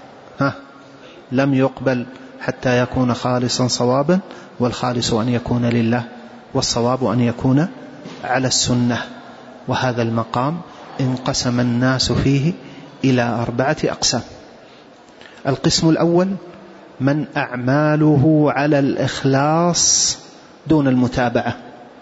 لم يقبل، حتى يكون خالصا صوابا، والخالص أن يكون لله، والصواب أن يكون على السنة. وهذا المقام انقسم الناس فيه إلى 4 أقسام. القسم الأول: من أعماله على الإخلاص دون المتابعة،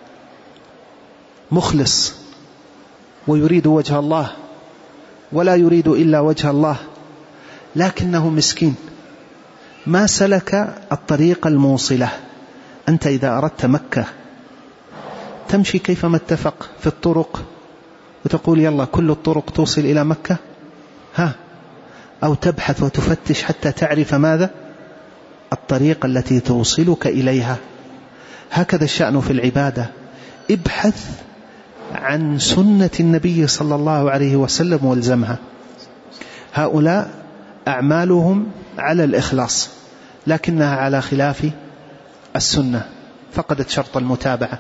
مخلص ويريد وجه الله ولا يريد إلا وجه الله، لكنه مسكين ما سلك الطريق الموصلة. أنت إذا أردت مكة تمشي كيفما اتفق في الطرق وتقول يلا كل الطرق توصل إلى مكة، أو تبحث وتفتش حتى تعرف ماذا الطريق التي توصلك إليها. هكذا الشأن في العبادة، ابحث عن سنة النبي صلى الله عليه وسلم والزمها. هؤلاء أعمالهم على الإخلاص لكنها على خلاف السنة، فقدت شرط المتابعة،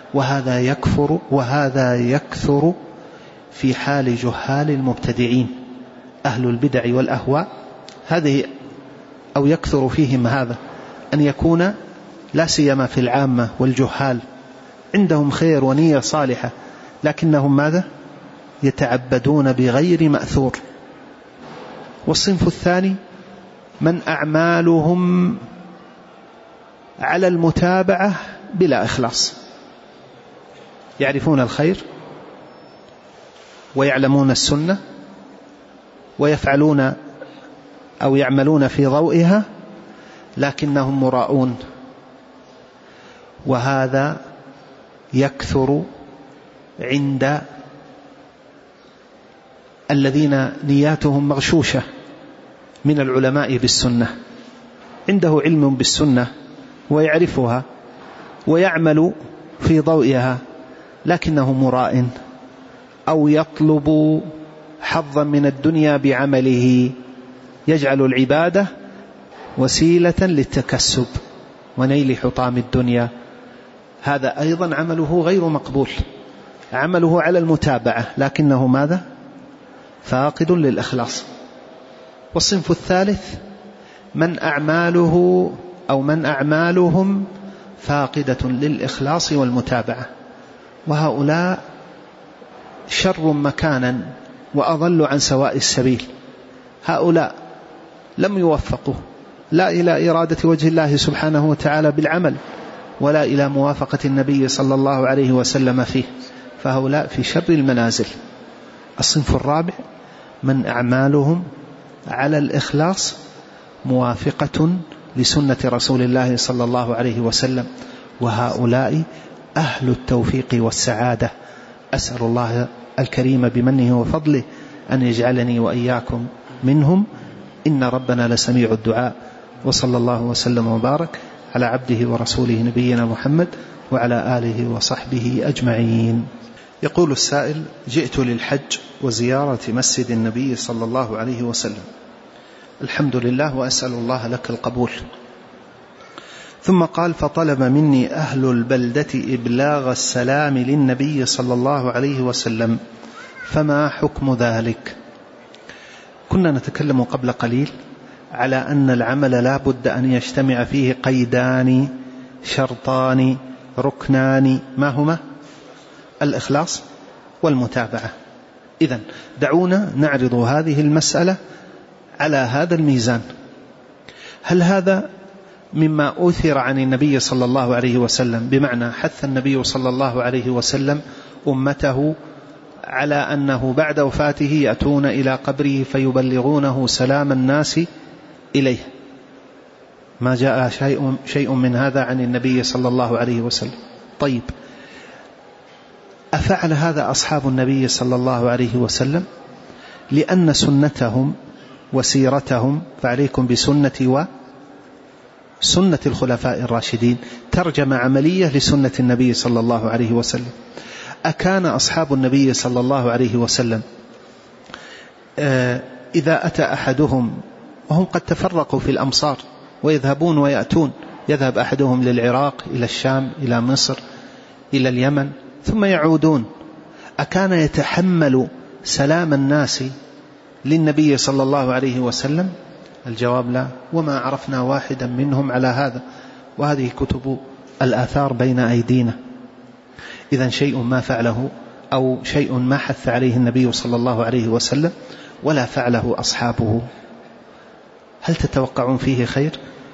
وهذا يكثر في حال جهال المبتدعين أهل البدع والأهواء. هذه أو يكثر فيهم هذا أن يكون لا سيما في العامة والجهال عندهم خير ونية صالحة، لكنهم ماذا؟ يتعبدون بغير مأثور. والصنف الثاني: من أعمالهم على المتابعة بلا إخلاص، يعرفون الخير ويعلمون السنة ويفعلون أو يعملون في ضوئها، لكنهم مراؤون. وهذا يكثر عند الذين نياتهم مغشوشة من العلماء بالسنة، عنده علم بالسنة ويعرفها ويعمل في ضوئها، لكنه مراء أو يطلب حظا من الدنيا بعمله، يجعل العبادة وسيلة للتكسب ونيل حطام الدنيا، هذا أيضا عمله غير مقبول، عمله على المتابعة لكنه ماذا؟ فاقد للإخلاص. والصنف الثالث من أعماله أو من أعمالهم فاقدة للإخلاص والمتابعة، وهؤلاء شر مكانا وأضل عن سواء السبيل. هؤلاء لم يوفقوا لا إلى إرادة وجه الله سبحانه وتعالى بالعمل ولا إلى موافقة النبي صلى الله عليه وسلم فيه، فهؤلاء في شر المنازل. الصنف الرابع من أعمالهم على الإخلاص موافقة لسنة رسول الله صلى الله عليه وسلم، وهؤلاء أهل التوفيق والسعادة. أسأل الله الكريم بمنه وفضله أن يجعلني وإياكم منهم، إن ربنا لسميع الدعاء. وصلى الله وسلم وبارك على عبده ورسوله نبينا محمد وعلى آله وصحبه أجمعين. يقول السائل: جئت للحج وزيارة مسجد النبي صلى الله عليه وسلم، الحمد لله وأسأل الله لك القبول. ثم قال: فطلب مني أهل البلدة إبلاغ السلام للنبي صلى الله عليه وسلم، فما حكم ذلك؟ كنا نتكلم قبل قليل على أن العمل لا بد أن يجتمع فيه قيدان شرطان ركنان، ما هما؟ الإخلاص والمتابعة. إذن دعونا نعرض هذه المسألة على هذا الميزان. هل هذا مما أثر عن النبي صلى الله عليه وسلم، بمعنى حث النبي صلى الله عليه وسلم أمته على أنه بعد وفاته يأتون إلى قبره فيبلغونه سلام الناس إليه؟ ما جاء شيء من هذا عن النبي صلى الله عليه وسلم. طيب، أفعل هذا أصحاب النبي صلى الله عليه وسلم؟ لأن سنتهم وسيرتهم، فعليكم بسنة وسنة الخلفاء الراشدين، ترجمة عملية لسنة النبي صلى الله عليه وسلم. أكان أصحاب النبي صلى الله عليه وسلم إذا أتى أحدهم، وهم قد تفرقوا في الأمصار ويذهبون ويأتون، يذهب أحدهم للعراق، إلى الشام، إلى مصر، إلى اليمن، ثم يعودون، أكان يتحمل سلام الناس للنبي صلى الله عليه وسلم؟ الجواب لا، وما عرفنا واحدا منهم على هذا، وهذه كتب الآثار بين أيدينا. إذن شيء ما فعله أو شيء ما حث عليه النبي صلى الله عليه وسلم ولا فعله أصحابه، هل تتوقعون فيه خير؟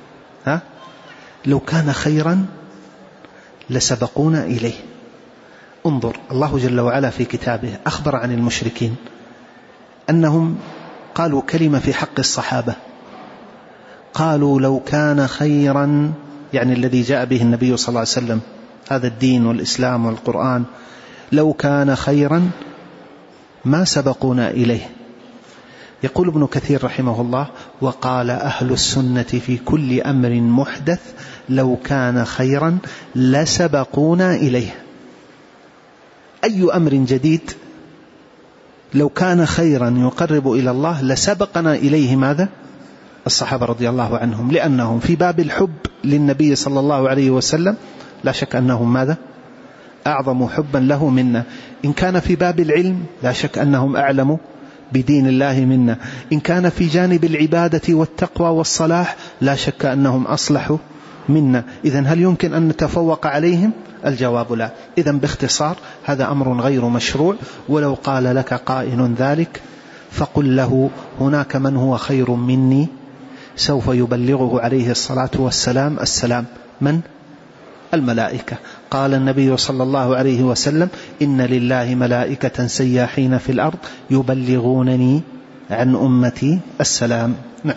لو كان خيرا لسبقونا إليه. انظر، الله جل وعلا في كتابه أخبر عن المشركين أنهم قالوا كلمة في حق الصحابة، قالوا لو كان خيرا، يعني الذي جاء به النبي صلى الله عليه وسلم، هذا الدين والإسلام والقرآن، لو كان خيرا ما سبقونا إليه. يقول ابن كثير رحمه الله: وقال أهل السنة في كل أمر محدث لو كان خيرا لسبقونا إليه. أي أمر جديد لو كان خيرا يقرب إلى الله لسبقنا إليه ماذا؟ الصحابة رضي الله عنهم، لأنهم في باب الحب للنبي صلى الله عليه وسلم لا شك أنهم ماذا؟ أعظم حبا له منا. إن كان في باب العلم لا شك أنهم أعلم بدين الله منا. إن كان في جانب العبادة والتقوى والصلاح لا شك أنهم أصلح منا. إذن هل يمكن أن نتفوق عليهم؟ الجواب لا. إذن باختصار هذا أمر غير مشروع، ولو قال لك قائل ذلك فقل له: هناك من هو خير مني سوف يبلغه عليه الصلاة والسلام السلام. من؟ الملائكة. قال النبي صلى الله عليه وسلم: إن لله ملائكة سياحين في الأرض يبلغونني عن أمتي السلام. نعم.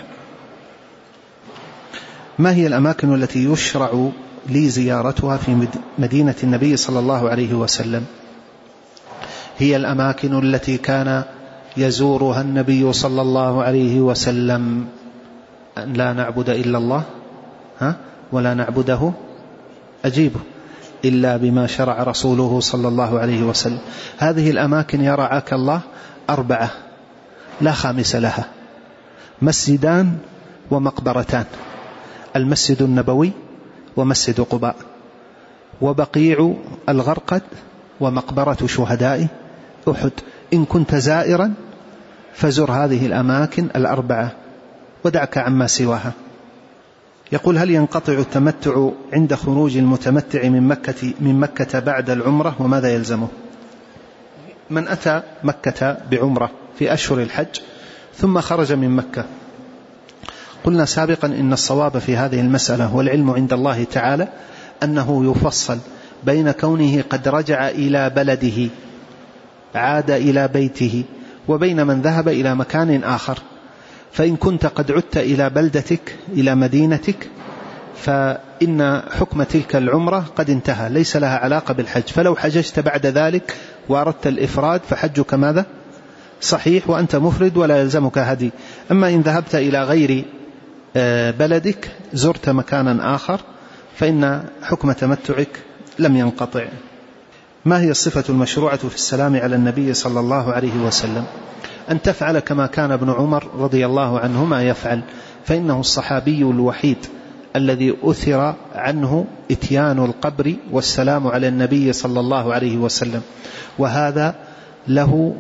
ما هي الأماكن التي يشرع لي زيارتها في مدينة النبي صلى الله عليه وسلم؟ هي الأماكن التي كان يزورها النبي صلى الله عليه وسلم، أن لا نعبد إلا الله ولا نعبده أجيبه إلا بما شرع رسوله صلى الله عليه وسلم. هذه الأماكن يا رعاك الله 4 لا خامس لها: مسجدان ومقبرتان، المسجد النبوي ومسجد قباء وبقيع الغرقد ومقبرة شهداء أحد. إن كنت زائرا فزر هذه الأماكن 4 ودعك عما سواها. يقول: هل ينقطع التمتع عند خروج المتمتع من مكة بعد العمرة، وماذا يلزمه؟ من أتى مكة بعمرة في أشهر الحج ثم خرج من مكة، قلنا سابقا إن الصواب في هذه المسألة والعلم عند الله تعالى أنه يفصل بين كونه قد رجع إلى بلده عاد إلى بيته وبين من ذهب إلى مكان آخر. فإن كنت قد عدت إلى بلدتك إلى مدينتك فإن حكم تلك العمرة قد انتهى، ليس لها علاقة بالحج. فلو حججت بعد ذلك وأردت الإفراد فحجك ماذا؟ صحيح وأنت مفرد ولا يلزمك هدي. أما إن ذهبت إلى غير بلدك زرت مكانا آخر فإن حكم تمتعك لم ينقطع. ما هي الصفة المشروعة في السلام على النبي صلى الله عليه وسلم؟ أن تفعل كما كان ابن عمر رضي الله عنهما يفعل، فإنه الصحابي الوحيد الذي أثر عنه إتيان القبر والسلام على النبي صلى الله عليه وسلم، وهذا له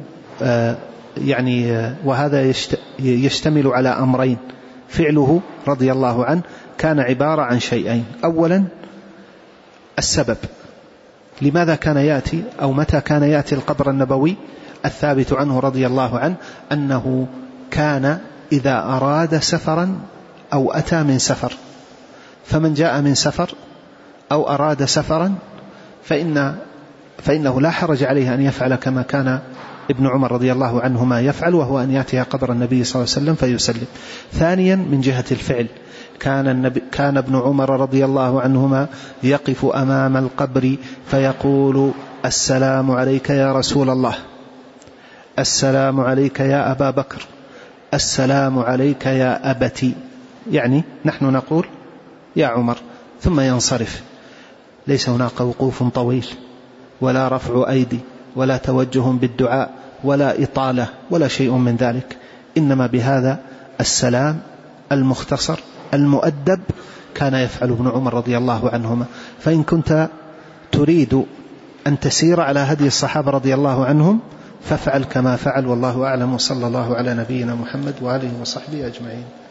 وهذا يشتمل على أمرين. فعله رضي الله عنه كان عبارة عن شيئين: أولا السبب، لماذا كان يأتي أو متى كان يأتي القبر النبوي؟ الثابت عنه رضي الله عنه أنه كان إذا أراد سفرا أو أتى من سفر، فمن جاء من سفر أو أراد سفرا فإنه لا حرج عليه أن يفعل كما كان ابن عمر رضي الله عنهما يفعل، وهو أن يأتي قبر النبي صلى الله عليه وسلم فيسلم. ثانيا من جهة الفعل، كان ابن عمر رضي الله عنهما يقف أمام القبر فيقول: السلام عليك يا رسول الله، السلام عليك يا أبا بكر، السلام عليك يا أبتي، يعني نحن نقول يا عمر، ثم ينصرف. ليس هناك وقوف طويل ولا رفع أيدي ولا توجه بالدعاء ولا إطالة ولا شيء من ذلك، إنما بهذا السلام المختصر المؤدب كان يفعل ابن عمر رضي الله عنهما. فإن كنت تريد أن تسير على هدي الصحابة رضي الله عنهم فافعل كما فعل، والله أعلم، وصلى الله على نبينا محمد وآله وصحبه أجمعين.